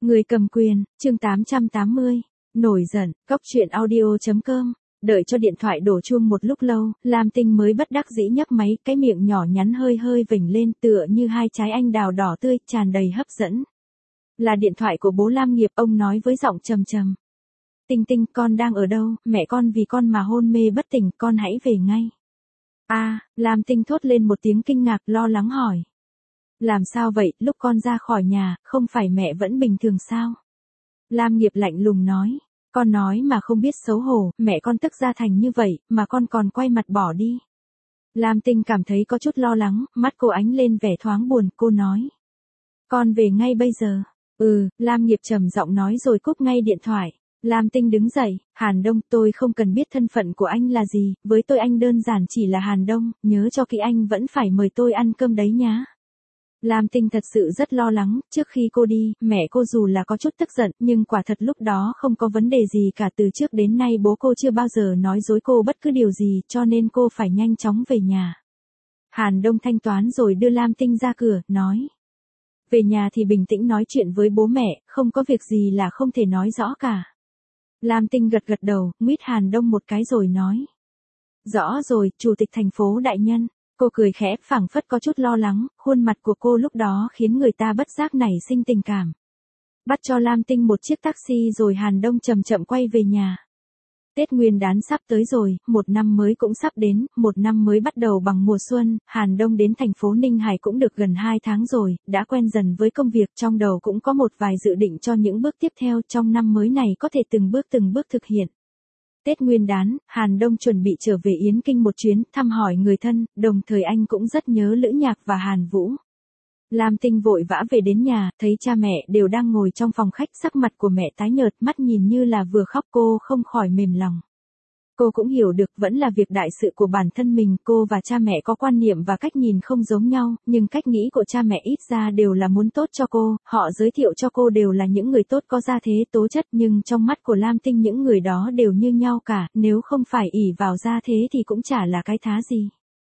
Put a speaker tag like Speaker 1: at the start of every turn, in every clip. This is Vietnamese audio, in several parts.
Speaker 1: Người cầm quyền, chương 880. Nổi giận, góc chuyện audio.com. Đợi cho điện thoại đổ chuông một lúc lâu, Lam Tinh mới bất đắc dĩ nhấc máy, cái miệng nhỏ nhắn hơi hơi vểnh lên tựa như hai trái anh đào đỏ tươi, tràn đầy hấp dẫn. Là điện thoại của bố Lam Nghiệp, ông nói với giọng trầm trầm. Tinh Tinh, con đang ở đâu, mẹ con vì con mà hôn mê bất tỉnh, con hãy về ngay. Lam Tinh thốt lên một tiếng kinh ngạc, lo lắng hỏi. Làm sao vậy, lúc con ra khỏi nhà, không phải mẹ vẫn bình thường sao? Lam Nghiệp lạnh lùng nói. Con nói mà không biết xấu hổ, mẹ con tức ra thành như vậy, mà con còn quay mặt bỏ đi. Lam Tinh cảm thấy có chút lo lắng, mắt cô ánh lên vẻ thoáng buồn, cô nói. Con về ngay bây giờ. Lam Nghiệp trầm giọng nói rồi cúp ngay điện thoại. Lam Tinh đứng dậy, Hàn Đông, tôi không cần biết thân phận của anh là gì, với tôi anh đơn giản chỉ là Hàn Đông, nhớ cho kỹ anh vẫn phải mời tôi ăn cơm đấy nhá. Lam Tinh thật sự rất lo lắng, trước khi cô đi, mẹ cô dù là có chút tức giận, nhưng quả thật lúc đó không có vấn đề gì cả, từ trước đến nay bố cô chưa bao giờ nói dối cô bất cứ điều gì, cho nên cô phải nhanh chóng về nhà. Hàn Đông thanh toán rồi đưa Lam Tinh ra cửa, nói. Về nhà thì bình tĩnh nói chuyện với bố mẹ, không có việc gì là không thể nói rõ cả. Lam Tinh gật gật đầu, nguyết Hàn Đông một cái rồi nói. Rõ rồi, Chủ tịch thành phố đại nhân. Cô cười khẽ, phảng phất có chút lo lắng, khuôn mặt của cô lúc đó khiến người ta bất giác nảy sinh tình cảm. Bắt cho Lam Tinh một chiếc taxi rồi Hàn Đông chậm chậm quay về nhà. Tết Nguyên đán sắp tới rồi, một năm mới cũng sắp đến, một năm mới bắt đầu bằng mùa xuân, Hàn Đông đến thành phố Ninh Hải cũng được gần 2 tháng rồi, đã quen dần với công việc, trong đầu cũng có một vài dự định cho những bước tiếp theo trong năm mới này có thể từng bước thực hiện. Tết Nguyên đán, Hàn Đông chuẩn bị trở về Yến Kinh một chuyến, thăm hỏi người thân, đồng thời anh cũng rất nhớ Lữ Nhạc và Hàn Vũ. Lam Tinh vội vã về đến nhà, thấy cha mẹ đều đang ngồi trong phòng khách, sắc mặt của mẹ tái nhợt, mắt nhìn như là vừa khóc, cô không khỏi mềm lòng. Cô cũng hiểu được vẫn là việc đại sự của bản thân mình, cô và cha mẹ có quan niệm và cách nhìn không giống nhau, nhưng cách nghĩ của cha mẹ ít ra đều là muốn tốt cho cô, họ giới thiệu cho cô đều là những người tốt có gia thế tố chất, nhưng trong mắt của Lam Tinh những người đó đều như nhau cả, nếu không phải ỷ vào gia thế thì cũng chả là cái thá gì.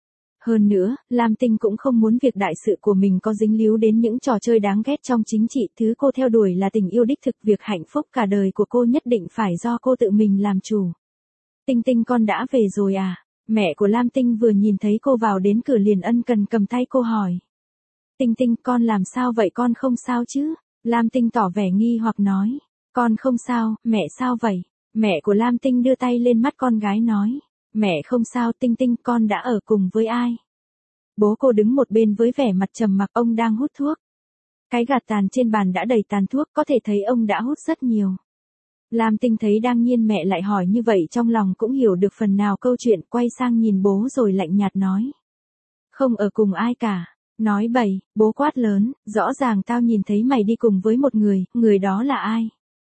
Speaker 1: Hơn nữa, Lam Tinh cũng không muốn việc đại sự của mình có dính líu đến những trò chơi đáng ghét trong chính trị, thứ cô theo đuổi là tình yêu đích thực, việc hạnh phúc cả đời của cô nhất định phải do cô tự mình làm chủ. Tinh Tinh, con đã về rồi à? Mẹ của Lam Tinh vừa nhìn thấy cô vào đến cửa liền ân cần cầm tay cô hỏi. Tinh Tinh, con làm sao vậy, con không sao chứ? Lam Tinh tỏ vẻ nghi hoặc nói. Con không sao, mẹ sao vậy? Mẹ của Lam Tinh đưa tay lên mắt con gái nói. Mẹ không sao. Tinh Tinh, con đã ở cùng với ai? Bố cô đứng một bên với vẻ mặt trầm mặc, ông đang hút thuốc. Cái gạt tàn trên bàn đã đầy tàn thuốc, có thể thấy ông đã hút rất nhiều. Lam Tinh thấy đang nhiên mẹ lại hỏi như vậy trong lòng cũng hiểu được phần nào câu chuyện, quay sang nhìn bố rồi lạnh nhạt nói. Không ở cùng ai cả. Nói bậy, bố quát lớn, rõ ràng tao nhìn thấy mày đi cùng với một người đó là ai?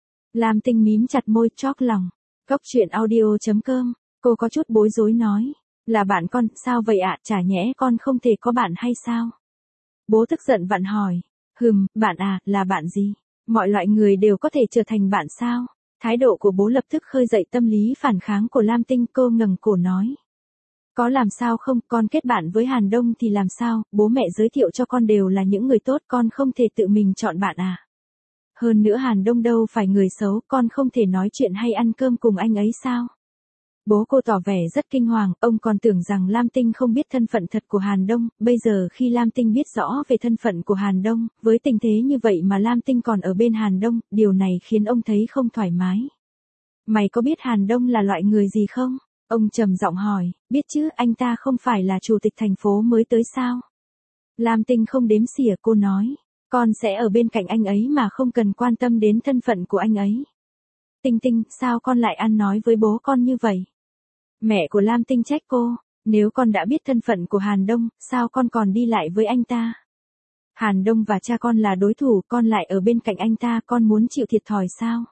Speaker 1: Lam Tinh mím chặt môi, chóp lòng. Góc chuyện audio.com, cô có chút bối rối nói. Là bạn con, sao vậy ạ, chả nhẽ con không thể có bạn hay sao? Bố tức giận vặn hỏi. Bạn à, là bạn gì? Mọi loại người đều có thể trở thành bạn sao? Thái độ của bố lập tức khơi dậy tâm lý phản kháng của Lam Tinh, cô ngẩng cổ nói. Có làm sao không, con kết bạn với Hàn Đông thì làm sao, bố mẹ giới thiệu cho con đều là những người tốt, con không thể tự mình chọn bạn à? Hơn nữa Hàn Đông đâu phải người xấu, con không thể nói chuyện hay ăn cơm cùng anh ấy sao? Bố cô tỏ vẻ rất kinh hoàng, ông còn tưởng rằng Lam Tinh không biết thân phận thật của Hàn Đông, bây giờ khi Lam Tinh biết rõ về thân phận của Hàn Đông, với tình thế như vậy mà Lam Tinh còn ở bên Hàn Đông, điều này khiến ông thấy không thoải mái. Mày có biết Hàn Đông là loại người gì không? Ông trầm giọng hỏi, biết chứ, anh ta không phải là chủ tịch thành phố mới tới sao? Lam Tinh không đếm xỉa, cô nói, con sẽ ở bên cạnh anh ấy mà không cần quan tâm đến thân phận của anh ấy. Tinh Tinh, sao con lại ăn nói với bố con như vậy? Mẹ của Lam Tinh trách cô, nếu con đã biết thân phận của Hàn Đông, sao con còn đi lại với anh ta? Hàn Đông và cha con là đối thủ, con lại ở bên cạnh anh ta, con muốn chịu thiệt thòi sao?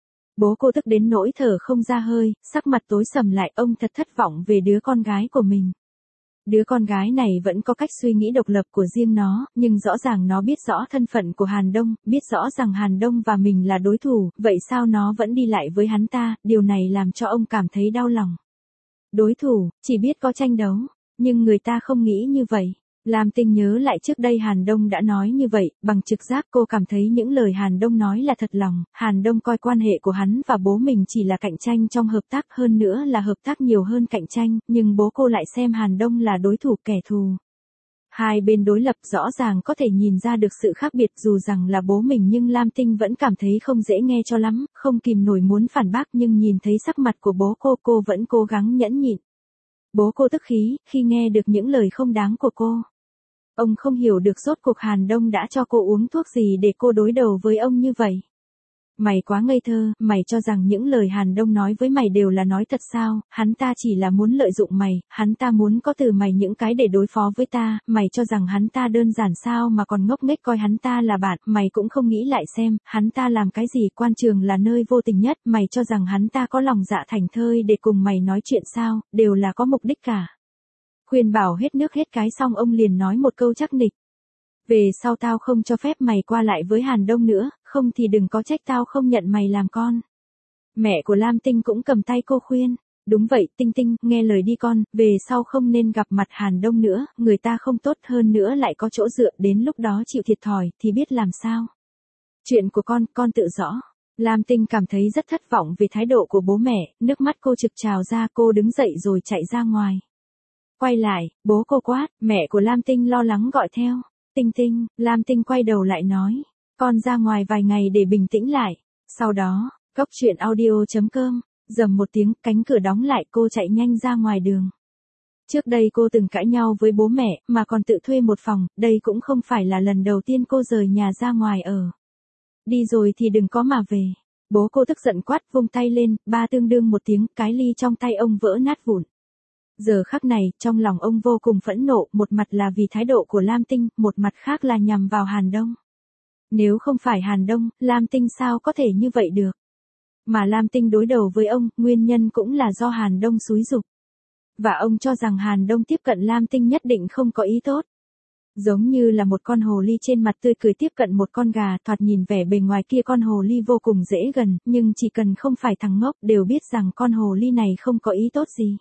Speaker 1: Bố cô tức đến nỗi thở không ra hơi, sắc mặt tối sầm lại, ông thật thất vọng về đứa con gái của mình. Đứa con gái này vẫn có cách suy nghĩ độc lập của riêng nó, nhưng rõ ràng nó biết rõ thân phận của Hàn Đông, biết rõ rằng Hàn Đông và mình là đối thủ, vậy sao nó vẫn đi lại với hắn ta, điều này làm cho ông cảm thấy đau lòng. Đối thủ, chỉ biết có tranh đấu, nhưng người ta không nghĩ như vậy. Lam Tinh nhớ lại trước đây Hàn Đông đã nói như vậy, bằng trực giác cô cảm thấy những lời Hàn Đông nói là thật lòng, Hàn Đông coi quan hệ của hắn và bố mình chỉ là cạnh tranh trong hợp tác hơn nữa là hợp tác nhiều hơn cạnh tranh, nhưng bố cô lại xem Hàn Đông là đối thủ kẻ thù. Hai bên đối lập rõ ràng có thể nhìn ra được sự khác biệt dù rằng là bố mình nhưng Lam Tinh vẫn cảm thấy không dễ nghe cho lắm, không kìm nổi muốn phản bác nhưng nhìn thấy sắc mặt của bố cô vẫn cố gắng nhẫn nhịn. Bố cô tức khí, khi nghe được những lời không đáng của cô. Ông không hiểu được rốt cuộc Hàn Đông đã cho cô uống thuốc gì để cô đối đầu với ông như vậy. Mày quá ngây thơ, mày cho rằng những lời Hàn Đông nói với mày đều là nói thật sao, hắn ta chỉ là muốn lợi dụng mày, hắn ta muốn có từ mày những cái để đối phó với ta, mày cho rằng hắn ta đơn giản sao mà còn ngốc nghếch coi hắn ta là bạn, mày cũng không nghĩ lại xem, hắn ta làm cái gì, quan trường là nơi vô tình nhất, mày cho rằng hắn ta có lòng dạ thành thơi để cùng mày nói chuyện sao, đều là có mục đích cả. Khuyên bảo hết nước hết cái xong ông liền nói một câu chắc nịch. Về sau tao không cho phép mày qua lại với Hàn Đông nữa, không thì đừng có trách tao không nhận mày làm con. Mẹ của Lam Tinh cũng cầm tay cô khuyên. Đúng vậy, Tinh Tinh, nghe lời đi con, về sau không nên gặp mặt Hàn Đông nữa, người ta không tốt hơn nữa lại có chỗ dựa, đến lúc đó chịu thiệt thòi, thì biết làm sao. Chuyện của con tự rõ. Lam Tinh cảm thấy rất thất vọng về thái độ của bố mẹ, nước mắt cô trực trào ra, cô đứng dậy rồi chạy ra ngoài. Quay lại, bố cô quát, mẹ của Lam Tinh lo lắng gọi theo. Tinh Tinh, Lam Tinh quay đầu lại nói, con ra ngoài vài ngày để bình tĩnh lại. Sau đó, cốc truyện audio.com, rầm một tiếng, cánh cửa đóng lại, cô chạy nhanh ra ngoài đường. Trước đây cô từng cãi nhau với bố mẹ, mà còn tự thuê một phòng, đây cũng không phải là lần đầu tiên cô rời nhà ra ngoài ở. Đi rồi thì đừng có mà về. Bố cô tức giận quát, vung tay lên, ba tương đương một tiếng, cái ly trong tay ông vỡ nát vụn. Giờ khắc này, trong lòng ông vô cùng phẫn nộ, một mặt là vì thái độ của Lam Tinh, một mặt khác là nhằm vào Hàn Đông. Nếu không phải Hàn Đông, Lam Tinh sao có thể như vậy được? Mà Lam Tinh đối đầu với ông, nguyên nhân cũng là do Hàn Đông xúi giục. Và ông cho rằng Hàn Đông tiếp cận Lam Tinh nhất định không có ý tốt. Giống như là một con hồ ly trên mặt tươi cười tiếp cận một con gà, thoạt nhìn vẻ bề ngoài kia con hồ ly vô cùng dễ gần, nhưng chỉ cần không phải thằng ngốc đều biết rằng con hồ ly này không có ý tốt gì.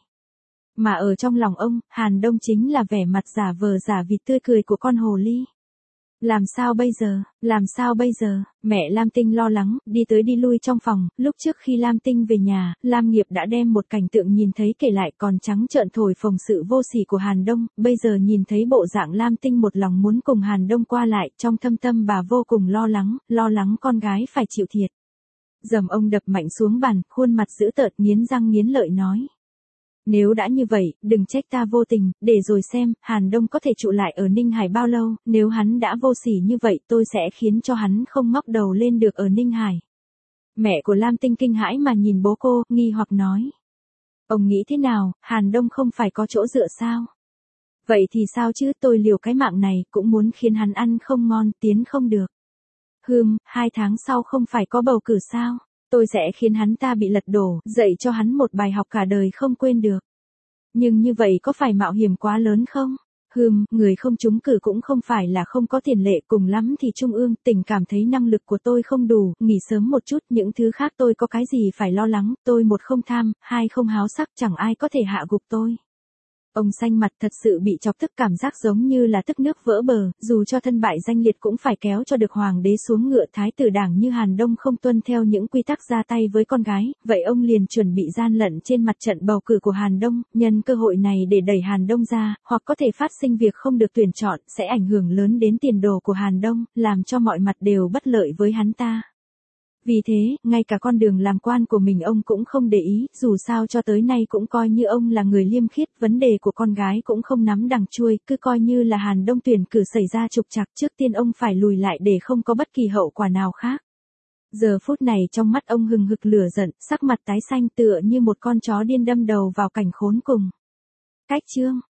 Speaker 1: Mà ở trong lòng ông, Hàn Đông chính là vẻ mặt giả vờ giả vịt tươi cười của con hồ ly. Làm sao bây giờ, làm sao bây giờ, mẹ Lam Tinh lo lắng, đi tới đi lui trong phòng, lúc trước khi Lam Tinh về nhà, Lam Nghiệp đã đem một cảnh tượng nhìn thấy kể lại còn trắng trợn thổi phồng sự vô sỉ của Hàn Đông, bây giờ nhìn thấy bộ dạng Lam Tinh một lòng muốn cùng Hàn Đông qua lại, trong thâm tâm bà vô cùng lo lắng con gái phải chịu thiệt. Dầm ông đập mạnh xuống bàn, khuôn mặt dữ tợn nghiến răng nghiến lợi nói. Nếu đã như vậy, đừng trách ta vô tình, để rồi xem, Hàn Đông có thể trụ lại ở Ninh Hải bao lâu, nếu hắn đã vô sỉ như vậy tôi sẽ khiến cho hắn không ngóc đầu lên được ở Ninh Hải. Mẹ của Lam Tinh kinh hãi mà nhìn bố cô, nghi hoặc nói. Ông nghĩ thế nào, Hàn Đông không phải có chỗ dựa sao? Vậy thì sao chứ, tôi liều cái mạng này, cũng muốn khiến hắn ăn không ngon, tiến không được. 2 tháng sau không phải có bầu cử sao? Tôi sẽ khiến hắn ta bị lật đổ, dạy cho hắn một bài học cả đời không quên được. Nhưng như vậy có phải mạo hiểm quá lớn không? Người không trúng cử cũng không phải là không có tiền lệ, cùng lắm thì Trung ương, tỉnh cảm thấy năng lực của tôi không đủ, nghỉ sớm một chút, những thứ khác tôi có cái gì phải lo lắng, tôi một không tham, hai không háo sắc, chẳng ai có thể hạ gục tôi. Ông xanh mặt thật sự bị chọc tức, cảm giác giống như là tức nước vỡ bờ, dù cho thân bại danh liệt cũng phải kéo cho được hoàng đế xuống ngựa. Thái tử đảng như Hàn Đông không tuân theo những quy tắc ra tay với con gái, vậy ông liền chuẩn bị gian lận trên mặt trận bầu cử của Hàn Đông, nhân cơ hội này để đẩy Hàn Đông ra, hoặc có thể phát sinh việc không được tuyển chọn, sẽ ảnh hưởng lớn đến tiền đồ của Hàn Đông, làm cho mọi mặt đều bất lợi với hắn ta. Vì thế, ngay cả con đường làm quan của mình ông cũng không để ý, dù sao cho tới nay cũng coi như ông là người liêm khiết, vấn đề của con gái cũng không nắm đằng chuôi, cứ coi như là Hàn Đông tuyển cử xảy ra trục trặc, trước tiên ông phải lùi lại để không có bất kỳ hậu quả nào khác. Giờ phút này trong mắt ông hừng hực lửa giận, sắc mặt tái xanh tựa như một con chó điên đâm đầu vào cảnh khốn cùng. Cách chương